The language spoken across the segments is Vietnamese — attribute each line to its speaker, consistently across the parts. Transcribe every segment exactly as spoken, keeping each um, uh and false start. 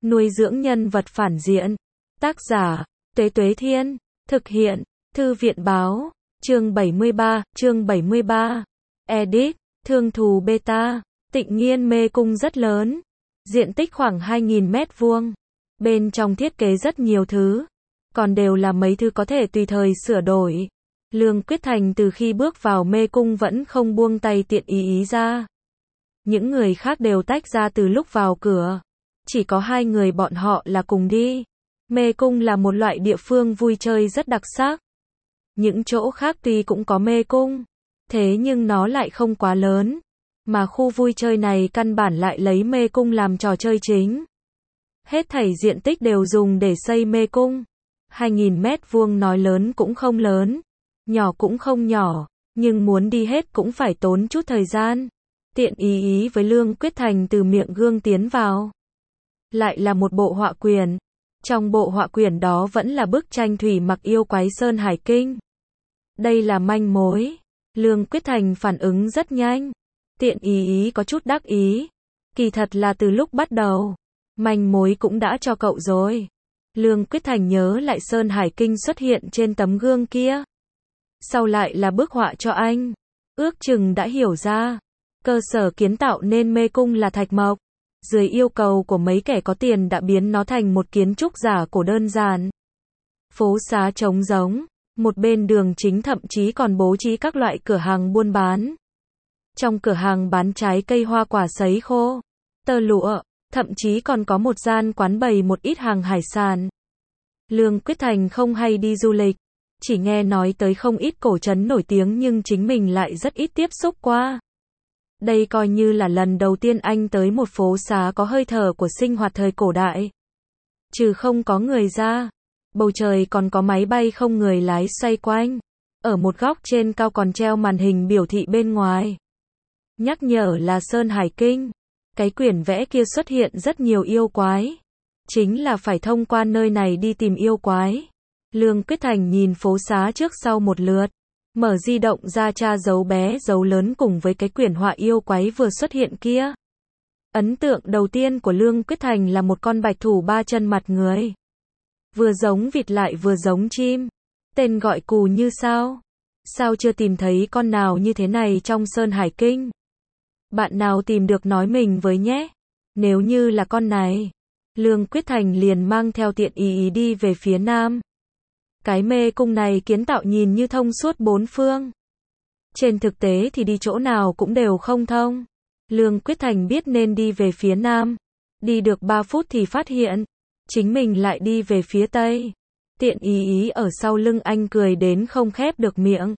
Speaker 1: Nuôi dưỡng nhân vật phản diện. Tác giả, Tuế Tuế Thiên. Thực hiện, Thư viện Báo. Chương bảy mươi ba, chương bảy mươi ba. Edit, Thương Thù Beta. Tịnh Nghiên mê cung rất lớn. Diện tích khoảng hai nghìn mét vuông. Bên trong thiết kế rất nhiều thứ. Còn đều là mấy thứ có thể tùy thời sửa đổi. Lương Quyết Thành từ khi bước vào mê cung vẫn không buông tay tiện ý ý ra. Những người khác đều tách ra từ lúc vào cửa. Chỉ có hai người bọn họ là cùng đi. Mê cung là một loại địa phương vui chơi rất đặc sắc. Những chỗ khác tuy cũng có mê cung, thế nhưng nó lại không quá lớn. Mà khu vui chơi này căn bản lại lấy mê cung làm trò chơi chính. Hết thảy diện tích đều dùng để xây mê cung. hai nghìn mét vuông nói lớn cũng không lớn, nhỏ cũng không nhỏ, nhưng muốn đi hết cũng phải tốn chút thời gian. Tiện ý ý với Lương Quyết Thành từ miệng gương tiến vào. Lại là một bộ họa quyển. Trong bộ họa quyển đó vẫn là bức tranh thủy mặc yêu quái Sơn Hải Kinh. Đây là manh mối. Lương Quyết Thành phản ứng rất nhanh. Tiện ý ý có chút đắc ý. Kỳ thật là từ lúc bắt đầu, manh mối cũng đã cho cậu rồi. Lương Quyết Thành nhớ lại Sơn Hải Kinh xuất hiện trên tấm gương kia. Sau lại là bức họa cho anh. Ước chừng đã hiểu ra. Cơ sở kiến tạo nên mê cung là thạch mộc. Dưới yêu cầu của mấy kẻ có tiền đã biến nó thành một kiến trúc giả cổ đơn giản. Phố xá trống rỗng. Một bên đường chính thậm chí còn bố trí các loại cửa hàng buôn bán. Trong cửa hàng bán trái cây hoa quả sấy khô, tơ lụa, thậm chí còn có một gian quán bày một ít hàng hải sản. Lương Quyết Thành không hay đi du lịch, chỉ nghe nói tới không ít cổ trấn nổi tiếng nhưng chính mình lại rất ít tiếp xúc qua. Đây coi như là lần đầu tiên anh tới một phố xá có hơi thở của sinh hoạt thời cổ đại. Trừ không có người ra, bầu trời còn có máy bay không người lái xoay quanh. Ở một góc trên cao còn treo màn hình biểu thị bên ngoài. Nhắc nhở là Sơn Hải Kinh. Cái quyển vẽ kia xuất hiện rất nhiều yêu quái. Chính là phải thông qua nơi này đi tìm yêu quái. Lương Quyết Thành nhìn phố xá trước sau một lượt. Mở di động ra tra dấu bé dấu lớn cùng với cái quyển họa yêu quái vừa xuất hiện kia. Ấn tượng đầu tiên của Lương Quyết Thành là một con bạch thủ ba chân mặt người. Vừa giống vịt lại vừa giống chim. Tên gọi cù như sao? Sao chưa tìm thấy con nào như thế này trong Sơn Hải Kinh? Bạn nào tìm được nói mình với nhé. Nếu như là con này. Lương Quyết Thành liền mang theo tiện ý ý đi về phía nam. Cái mê cung này kiến tạo nhìn như thông suốt bốn phương. Trên thực tế thì đi chỗ nào cũng đều không thông. Lương Quyết Thành biết nên đi về phía nam. Đi được ba phút thì phát hiện. Chính mình lại đi về phía tây. Tiện ý ý ở sau lưng anh cười đến không khép được miệng.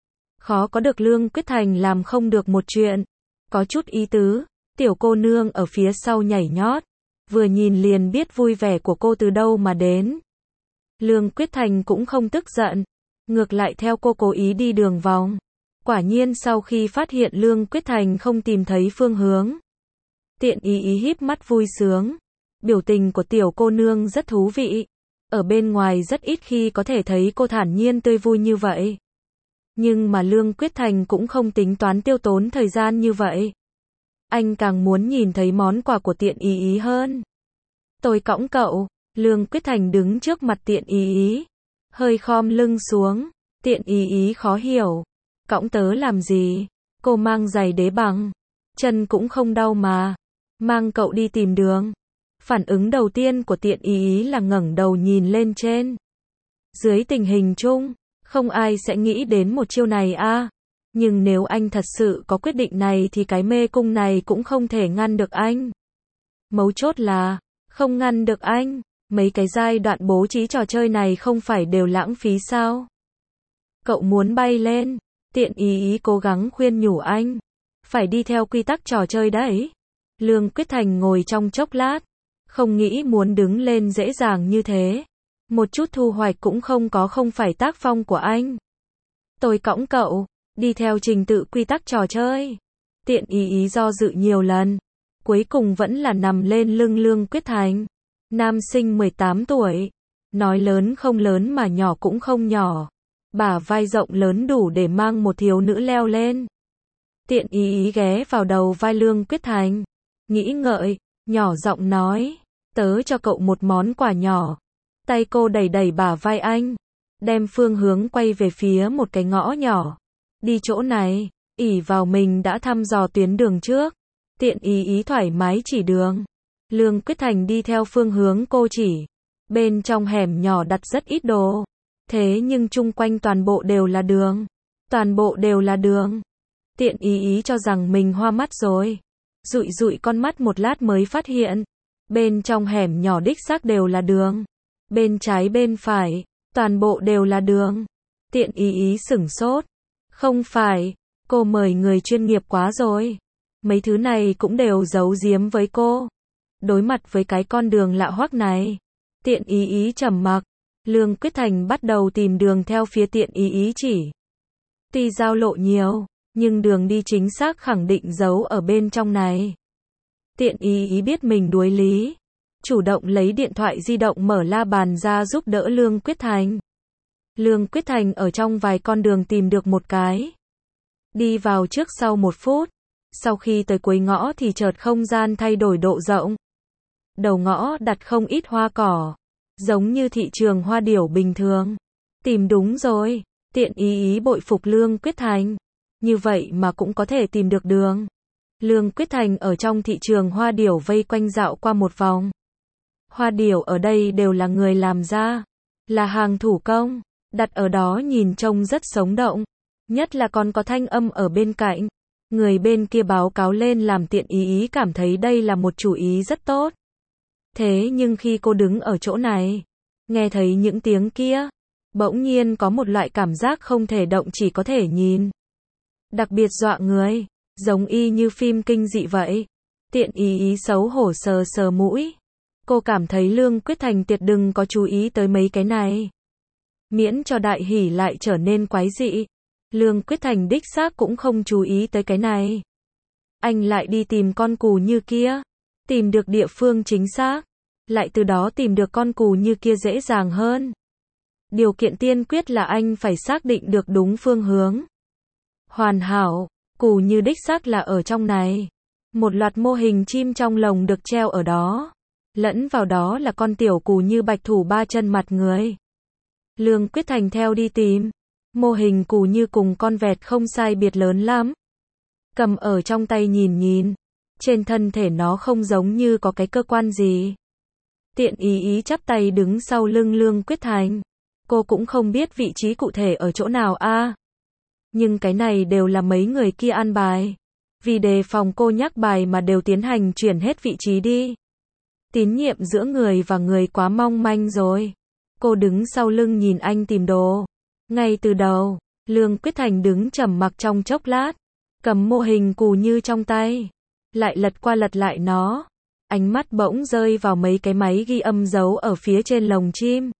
Speaker 1: Khó có được Lương Quyết Thành làm không được một chuyện. Có chút ý tứ. Tiểu cô nương ở phía sau nhảy nhót. Vừa nhìn liền biết vui vẻ của cô từ đâu mà đến. Lương Quyết Thành cũng không tức giận. Ngược lại theo cô cố ý đi đường vòng. Quả nhiên sau khi phát hiện Lương Quyết Thành không tìm thấy phương hướng. Tiện ý ý híp mắt vui sướng. Biểu tình của tiểu cô nương rất thú vị. Ở bên ngoài rất ít khi có thể thấy cô thản nhiên tươi vui như vậy. Nhưng mà Lương Quyết Thành cũng không tính toán tiêu tốn thời gian như vậy. Anh càng muốn nhìn thấy món quà của tiện ý ý hơn. Tôi cõng cậu. Lương Quyết Thành đứng trước mặt tiện ý ý. Hơi khom lưng xuống. Tiện ý ý khó hiểu. Cõng tớ làm gì? Cô mang giày đế bằng. Chân cũng không đau mà. Mang cậu đi tìm đường. Phản ứng đầu tiên của tiện ý ý là ngẩng đầu nhìn lên trên. Dưới tình hình chung, không ai sẽ nghĩ đến một chiêu này a. Nhưng nếu anh thật sự có quyết định này thì cái mê cung này cũng không thể ngăn được anh. Mấu chốt là, không ngăn được anh, mấy cái giai đoạn bố trí trò chơi này không phải đều lãng phí sao? Cậu muốn bay lên, tiện ý ý cố gắng khuyên nhủ anh. Phải đi theo quy tắc trò chơi đấy. Lương Quyết Thành ngồi trong chốc lát. Không nghĩ muốn đứng lên dễ dàng như thế. Một chút thu hoạch cũng không có, không phải tác phong của anh. Tôi cõng cậu, đi theo trình tự quy tắc trò chơi. Tiện ý ý do dự nhiều lần. Cuối cùng vẫn là nằm lên lưng Lương Quyết Thành. Nam sinh mười tám tuổi. Nói lớn không lớn mà nhỏ cũng không nhỏ. Bả vai rộng lớn đủ để mang một thiếu nữ leo lên. Tiện ý ý ghé vào đầu vai Lương Quyết Thành. Nghĩ ngợi, nhỏ giọng nói. tớ cho cậu một món quà nhỏ. Tay cô đẩy đẩy bả vai anh, đem phương hướng quay về phía một cái ngõ nhỏ. Đi chỗ này, ỷ vào mình đã thăm dò tuyến đường trước, tiện ý ý thoải mái chỉ đường. Lương Quyết Thành đi theo phương hướng cô chỉ. Bên trong hẻm nhỏ đặt rất ít đồ, thế nhưng chung quanh toàn bộ đều là đường. Toàn bộ đều là đường. Tiện ý ý cho rằng mình hoa mắt rồi. Dụi dụi con mắt một lát mới phát hiện. Bên trong hẻm nhỏ đích xác đều là đường. Bên trái bên phải, toàn bộ đều là đường. Tiện ý ý sửng sốt. Không phải, cô mời người chuyên nghiệp quá rồi. Mấy thứ này cũng đều giấu giếm với cô. Đối mặt với cái con đường lạ hoắc này, tiện ý ý trầm mặc. Lương Quyết Thành bắt đầu tìm đường theo phía tiện ý ý chỉ. Tuy giao lộ nhiều, nhưng đường đi chính xác khẳng định giấu ở bên trong này. Tiện ý ý biết mình đuối lý, chủ động lấy điện thoại di động mở la bàn ra giúp đỡ Lương Quyết Thành. Lương Quyết Thành ở trong vài con đường tìm được một cái. Đi vào trước sau một phút. Sau khi tới cuối ngõ thì chợt không gian thay đổi độ rộng. Đầu ngõ đặt không ít hoa cỏ, giống như thị trường hoa điểu bình thường. Tìm đúng rồi, tiện ý ý bội phục Lương Quyết Thành. Như vậy mà cũng có thể tìm được đường. Lương Quyết Thành ở trong thị trường hoa điểu vây quanh dạo qua một vòng. Hoa điểu ở đây đều là người làm ra, là hàng thủ công, đặt ở đó nhìn trông rất sống động. Nhất là còn có thanh âm ở bên cạnh. Người bên kia báo cáo lên làm tiện ý ý cảm thấy đây là một chủ ý rất tốt. Thế nhưng khi cô đứng ở chỗ này, nghe thấy những tiếng kia, bỗng nhiên có một loại cảm giác không thể động chỉ có thể nhìn. Đặc biệt dọa người, giống y như phim kinh dị vậy. Tiện ý ý xấu hổ sờ sờ mũi. Cô cảm thấy Lương Quyết Thành tuyệt đừng có chú ý tới mấy cái này. Miễn cho đại hỉ lại trở nên quái dị. Lương Quyết Thành đích xác cũng không chú ý tới cái này. Anh lại đi tìm con cù như kia. Tìm được địa phương chính xác. Lại từ đó tìm được con cù như kia dễ dàng hơn. Điều kiện tiên quyết là anh phải xác định được đúng phương hướng. Hoàn hảo, cù như đích xác là ở trong này. Một loạt mô hình chim trong lồng được treo ở đó. Lẫn vào đó là con tiểu cù như bạch thủ ba chân mặt người. Lương Quyết Thành theo đi tìm. Mô hình cù như cùng con vẹt không sai biệt lớn lắm. Cầm ở trong tay nhìn nhìn. Trên thân thể nó không giống như có cái cơ quan gì. Tiện ý ý chắp tay đứng sau lưng Lương Quyết Thành. Cô cũng không biết vị trí cụ thể ở chỗ nào a. À. Nhưng cái này đều là mấy người kia an bài. Vì đề phòng cô nhắc bài mà đều tiến hành chuyển hết vị trí đi. Tín nhiệm giữa người và người quá mong manh rồi. Cô đứng sau lưng nhìn anh tìm đồ. Ngay từ đầu, Lương Quyết Thành đứng trầm mặc trong chốc lát. Cầm mô hình cù như trong tay. Lại lật qua lật lại nó. Ánh mắt bỗng rơi vào mấy cái máy ghi âm giấu ở phía trên lồng chim.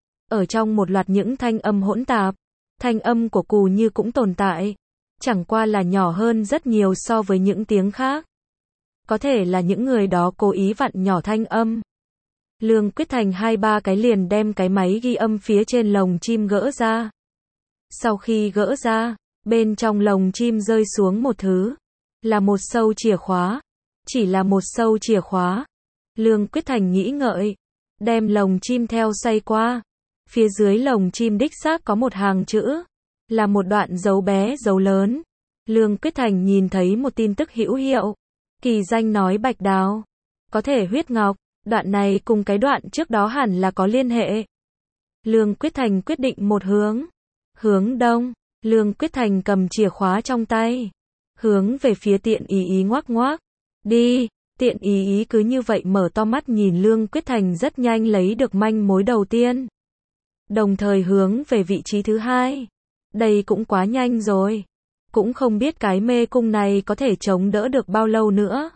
Speaker 1: Ở trong một loạt những thanh âm hỗn tạp. Thanh âm của cù như cũng tồn tại. Chẳng qua là nhỏ hơn rất nhiều so với những tiếng khác. Có thể là những người đó cố ý vặn nhỏ thanh âm. Lương Quyết Thành hai ba cái liền đem cái máy ghi âm phía trên lồng chim gỡ ra. Sau khi gỡ ra, bên trong lồng chim rơi xuống một thứ. Là một sâu chìa khóa. Chỉ là một sâu chìa khóa. Lương Quyết Thành nghĩ ngợi. Đem lồng chim theo xoay qua. Phía dưới lồng chim đích xác có một hàng chữ. Là một đoạn dấu bé dấu lớn. Lương Quyết Thành nhìn thấy một tin tức hữu hiệu. Kỳ danh nói bạch đào. Có thể huyết ngọc. Đoạn này cùng cái đoạn trước đó hẳn là có liên hệ. Lương Quyết Thành quyết định một hướng. Hướng đông. Lương Quyết Thành cầm chìa khóa trong tay. Hướng về phía tiện ý ý ngoác ngoác. Đi. Tiện ý ý cứ như vậy mở to mắt nhìn Lương Quyết Thành rất nhanh lấy được manh mối đầu tiên. Đồng thời hướng về vị trí thứ hai. Đây cũng quá nhanh rồi. Cũng không biết cái mê cung này có thể chống đỡ được bao lâu nữa.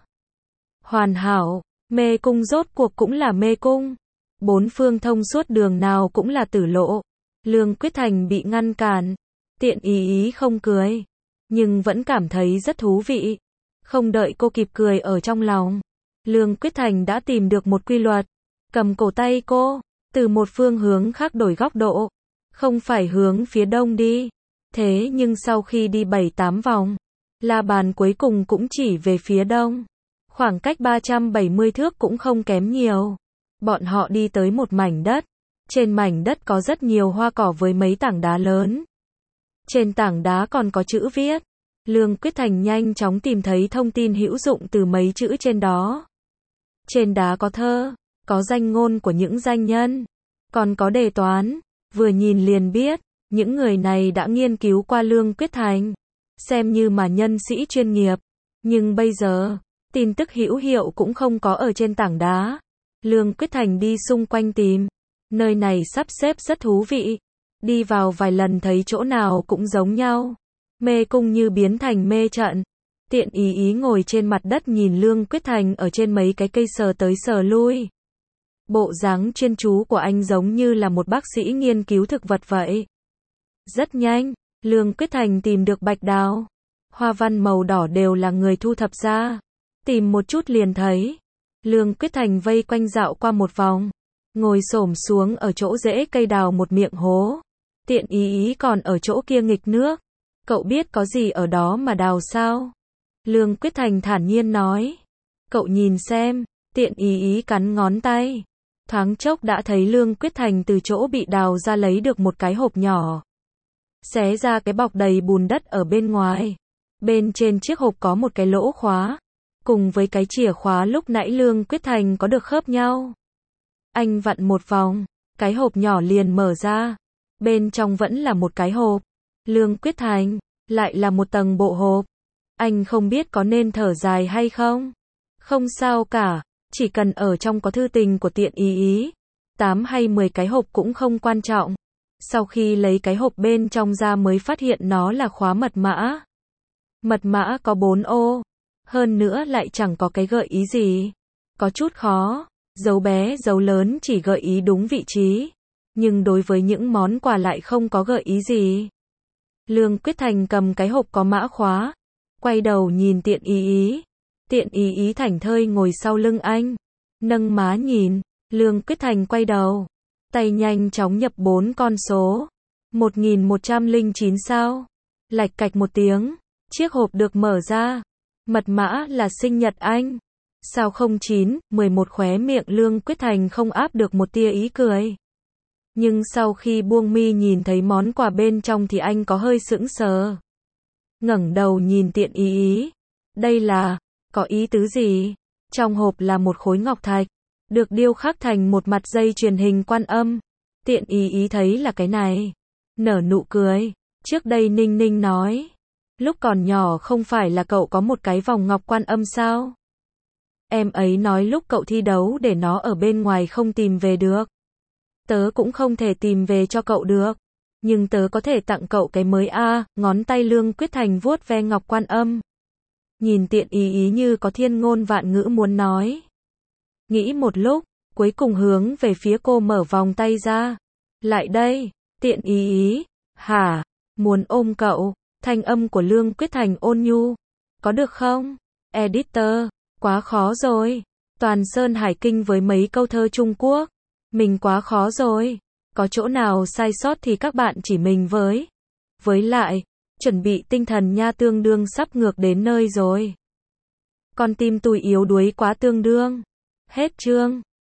Speaker 1: Hoàn hảo. Mê cung rốt cuộc cũng là mê cung. Bốn phương thông suốt đường nào cũng là tử lộ. Lương Quyết Thành bị ngăn cản. Tiện ý ý không cười. Nhưng vẫn cảm thấy rất thú vị. Không đợi cô kịp cười ở trong lòng. Lương Quyết Thành đã tìm được một quy luật. Cầm cổ tay cô. Từ một phương hướng khác đổi góc độ. Không phải hướng phía đông đi. Thế nhưng sau khi đi bảy tám vòng. La bàn cuối cùng cũng chỉ về phía đông. Khoảng cách ba trăm bảy mươi thước cũng không kém nhiều. Bọn họ đi tới một mảnh đất. Trên mảnh đất có rất nhiều hoa cỏ với mấy tảng đá lớn. Trên tảng đá còn có chữ viết. Lương Quyết Thành nhanh chóng tìm thấy thông tin hữu dụng từ mấy chữ trên đó. Trên đá có thơ, có danh ngôn của những danh nhân, còn có đề toán. Vừa nhìn liền biết, những người này đã nghiên cứu qua Lương Quyết Thành, xem như mà nhân sĩ chuyên nghiệp. Nhưng bây giờ, tin tức hữu hiệu cũng không có ở trên tảng đá. Lương Quyết Thành đi xung quanh tìm. Nơi này sắp xếp rất thú vị. Đi vào vài lần thấy chỗ nào cũng giống nhau. Mê cung như biến thành mê trận. Tiện ý ý ngồi trên mặt đất nhìn Lương Quyết Thành ở trên mấy cái cây sờ tới sờ lui. Bộ dáng chuyên chú của anh giống như là một bác sĩ nghiên cứu thực vật vậy. Rất nhanh, Lương Quyết Thành tìm được bạch đào. Hoa văn màu đỏ đều là người thu thập ra. Tìm một chút liền thấy. Lương Quyết Thành vây quanh dạo qua một vòng. Ngồi xổm xuống ở chỗ rễ cây đào một miệng hố. Tiện ý ý còn ở chỗ kia nghịch nước. Cậu biết có gì ở đó mà đào sao? Lương Quyết Thành thản nhiên nói. Cậu nhìn xem. Tiện ý ý cắn ngón tay. Thoáng chốc đã thấy Lương Quyết Thành từ chỗ bị đào ra lấy được một cái hộp nhỏ. Xé ra cái bọc đầy bùn đất ở bên ngoài. Bên trên chiếc hộp có một cái lỗ khóa. Cùng với cái chìa khóa lúc nãy Lương Quyết Thành có được khớp nhau. Anh vặn một vòng. Cái hộp nhỏ liền mở ra. Bên trong vẫn là một cái hộp. Lương Quyết Thành, lại là một tầng bộ hộp. Anh không biết có nên thở dài hay không? Không sao cả, chỉ cần ở trong có thư tình của tiện ý ý. Tám hay mười cái hộp cũng không quan trọng. Sau khi lấy cái hộp bên trong ra mới phát hiện nó là khóa mật mã. Mật mã có bốn ô. Hơn nữa lại chẳng có cái gợi ý gì. Có chút khó. Dấu bé dấu lớn chỉ gợi ý đúng vị trí. Nhưng đối với những món quà lại không có gợi ý gì. Lương Quyết Thành cầm cái hộp có mã khóa. Quay đầu nhìn tiện ý ý. Tiện ý ý thảnh thơi ngồi sau lưng anh. Nâng má nhìn. Lương Quyết Thành quay đầu. Tay nhanh chóng nhập bốn con số. một nghìn một trăm lẻ chín sao. Lạch cạch một tiếng. Chiếc hộp được mở ra. Mật mã là sinh nhật anh. Sao không chín, mười một khóe miệng Lương Quyết Thành không áp được một tia ý cười. Nhưng sau khi buông mi nhìn thấy món quà bên trong thì anh có hơi sững sờ. Ngẩng đầu nhìn tiện ý ý. Đây là, có ý tứ gì? Trong hộp là một khối ngọc thạch, được điêu khắc thành một mặt dây chuyền hình quan âm. Tiện ý ý thấy là cái này. Nở nụ cười. Trước đây Ninh Ninh nói. Lúc còn nhỏ không phải là cậu có một cái vòng ngọc quan âm sao? Em ấy nói lúc cậu thi đấu để nó ở bên ngoài không tìm về được. Tớ cũng không thể tìm về cho cậu được. Nhưng tớ có thể tặng cậu cái mới a. À, ngón tay Lương Quyết Thành vuốt ve ngọc quan âm. Nhìn tiện ý ý như có thiên ngôn vạn ngữ muốn nói. Nghĩ một lúc, cuối cùng hướng về phía cô mở vòng tay ra. Lại đây, tiện ý ý. Hả? Muốn ôm cậu. Thanh âm của Lương Quyết Thành ôn nhu. Có được không? Editor, quá khó rồi. Toàn Sơn Hải Kinh với mấy câu thơ Trung Quốc. Mình quá khó rồi. Có chỗ nào sai sót thì các bạn chỉ mình với. Với lại, chuẩn bị tinh thần nha, tương đương sắp ngược đến nơi rồi. Con tim tôi yếu đuối quá tương đương. Hết chương.